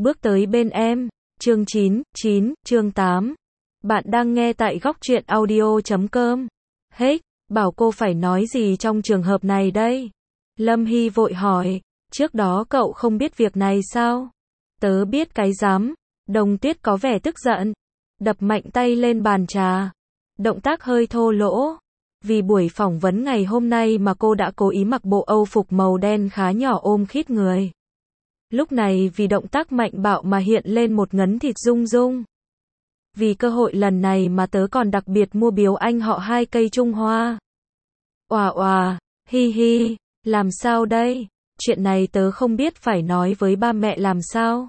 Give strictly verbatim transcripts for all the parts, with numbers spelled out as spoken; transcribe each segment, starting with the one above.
bước tới bên em. Chương chín, chín, chương tám. Bạn đang nghe tại góc truyện audio chấm com. Hết, bảo cô phải nói gì trong trường hợp này đây? Lâm Hy vội hỏi, trước đó cậu không biết việc này sao? Tớ biết cái dám. Đồng Tuyết có vẻ tức giận, đập mạnh tay lên bàn trà. Động tác hơi thô lỗ. Vì buổi phỏng vấn ngày hôm nay mà cô đã cố ý mặc bộ âu phục màu đen khá nhỏ ôm khít người. Lúc này vì động tác mạnh bạo mà hiện lên một ngấn thịt rung rung. Vì cơ hội lần này mà tớ còn đặc biệt mua biếu anh họ hai cây Trung Hoa. Òa òa, hi hi, làm sao đây? Chuyện này tớ không biết phải nói với ba mẹ làm sao.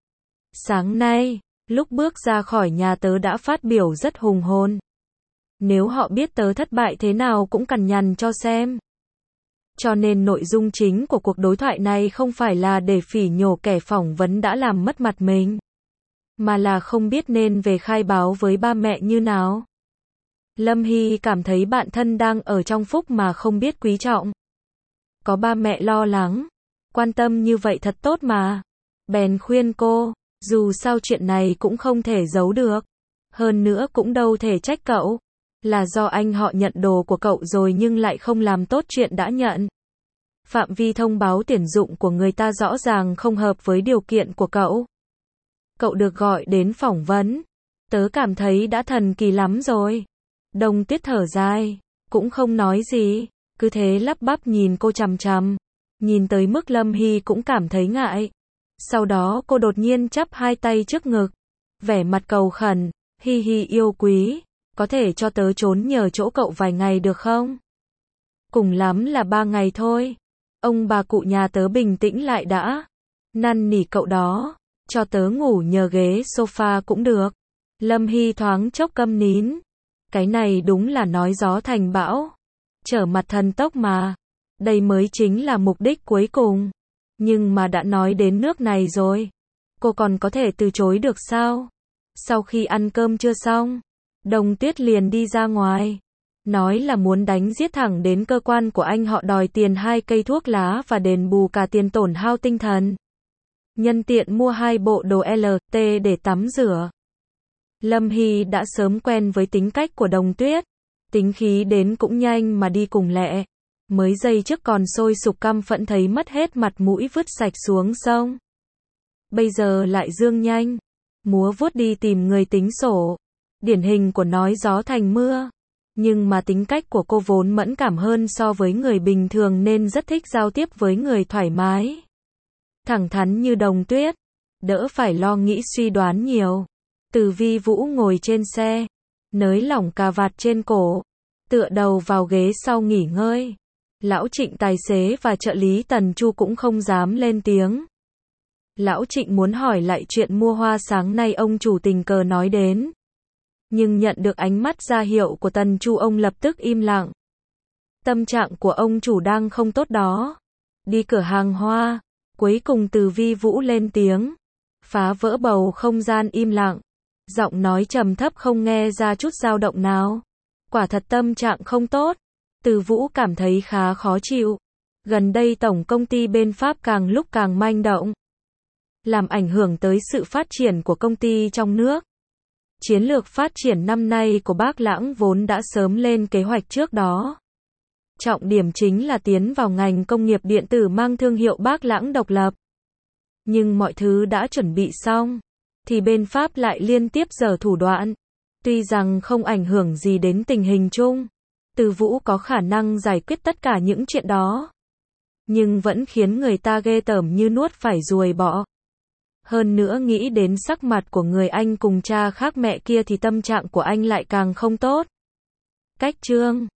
Sáng nay, lúc bước ra khỏi nhà tớ đã phát biểu rất hùng hồn. Nếu họ biết tớ thất bại thế nào cũng cằn nhằn cho xem. Cho nên nội dung chính của cuộc đối thoại này không phải là để phỉ nhổ kẻ phỏng vấn đã làm mất mặt mình, mà là không biết nên về khai báo với ba mẹ như nào. Lâm Hy cảm thấy bạn thân đang ở trong phúc mà không biết quý trọng. Có ba mẹ lo lắng, quan tâm như vậy thật tốt mà. Bèn khuyên cô, dù sao chuyện này cũng không thể giấu được. Hơn nữa cũng đâu thể trách cậu. Là do anh họ nhận đồ của cậu rồi nhưng lại không làm tốt chuyện đã nhận. Phạm vi thông báo tuyển dụng của người ta rõ ràng không hợp với điều kiện của cậu. Cậu được gọi đến phỏng vấn. Tớ cảm thấy đã thần kỳ lắm rồi. Đồng Tuyết thở dài, cũng không nói gì, cứ thế lắp bắp nhìn cô chằm chằm. Nhìn tới mức Lâm Hy cũng cảm thấy ngại. Sau đó cô đột nhiên chắp hai tay trước ngực, vẻ mặt cầu khẩn, hi hi yêu quý. Có thể cho tớ trốn nhờ chỗ cậu vài ngày được không? Cùng lắm là ba ngày thôi. Ông bà cụ nhà tớ bình tĩnh lại đã. Năn nỉ cậu đó. Cho tớ ngủ nhờ ghế sofa cũng được. Lâm Hy thoáng chốc câm nín. Cái này đúng là nói gió thành bão. Trở mặt thần tốc mà. Đây mới chính là mục đích cuối cùng. Nhưng mà đã nói đến nước này rồi. Cô còn có thể từ chối được sao? Sau khi ăn cơm chưa xong, Đồng Tuyết liền đi ra ngoài. Nói là muốn đánh giết thẳng đến cơ quan của anh họ đòi tiền hai cây thuốc lá và đền bù cả tiền tổn hao tinh thần. Nhân tiện mua hai bộ đồ L T để tắm rửa. Lâm Hy đã sớm quen với tính cách của Đồng Tuyết. Tính khí đến cũng nhanh mà đi cùng lẹ. Mới giây trước còn sôi sục căm phẫn thấy mất hết mặt mũi vứt sạch xuống sông. Bây giờ lại dương nhanh. Múa vuốt đi tìm người tính sổ. Điển hình của nói gió thành mưa. Nhưng mà tính cách của cô vốn mẫn cảm hơn so với người bình thường nên rất thích giao tiếp với người thoải mái. Thẳng thắn như Đồng Tuyết. Đỡ phải lo nghĩ suy đoán nhiều. Từ Vi Vũ ngồi trên xe. Nới lỏng cà vạt trên cổ. Tựa đầu vào ghế sau nghỉ ngơi. Lão Trịnh tài xế và trợ lý Tần Chu cũng không dám lên tiếng. Lão Trịnh muốn hỏi lại chuyện mua hoa sáng nay ông chủ tình cờ nói đến. Nhưng nhận được ánh mắt ra hiệu của Tần Chu ông lập tức im lặng. Tâm trạng của ông chủ đang không tốt đó. Đi cửa hàng hoa, cuối cùng Từ Vi Vũ lên tiếng. Phá vỡ bầu không gian im lặng. Giọng nói trầm thấp không nghe ra chút dao động nào. Quả thật tâm trạng không tốt. Từ Vũ cảm thấy khá khó chịu. Gần đây tổng công ty bên Pháp càng lúc càng manh động. Làm ảnh hưởng tới sự phát triển của công ty trong nước. Chiến lược phát triển năm nay của Bác Lãng vốn đã sớm lên kế hoạch trước đó. Trọng điểm chính là tiến vào ngành công nghiệp điện tử mang thương hiệu Bác Lãng độc lập. Nhưng mọi thứ đã chuẩn bị xong, thì bên Pháp lại liên tiếp giở thủ đoạn. Tuy rằng không ảnh hưởng gì đến tình hình chung, Từ Vũ có khả năng giải quyết tất cả những chuyện đó. Nhưng vẫn khiến người ta ghê tởm như nuốt phải ruồi bọ. Hơn nữa nghĩ đến sắc mặt của người anh cùng cha khác mẹ kia thì tâm trạng của anh lại càng không tốt. Cách chương